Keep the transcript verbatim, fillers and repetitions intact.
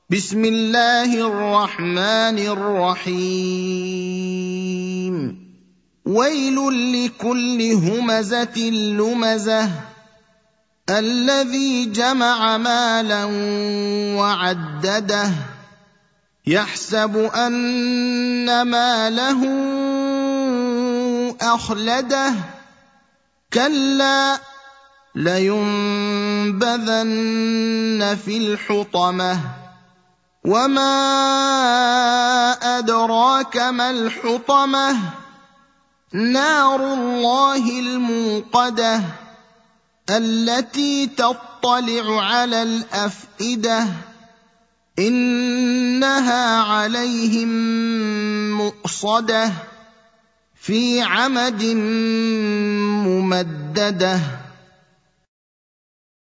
بسم الله الرحمن الرحيم ويل لكل همزة لمزة الذي جمع مالا وعدده يحسب أن ماله أخلده كلا لينبذن في الحطمة وما أدراك ما الحطمة نار الله الموقدة التي تطلع على الأفئدة إنها عليهم مؤصدة في عمد ممدده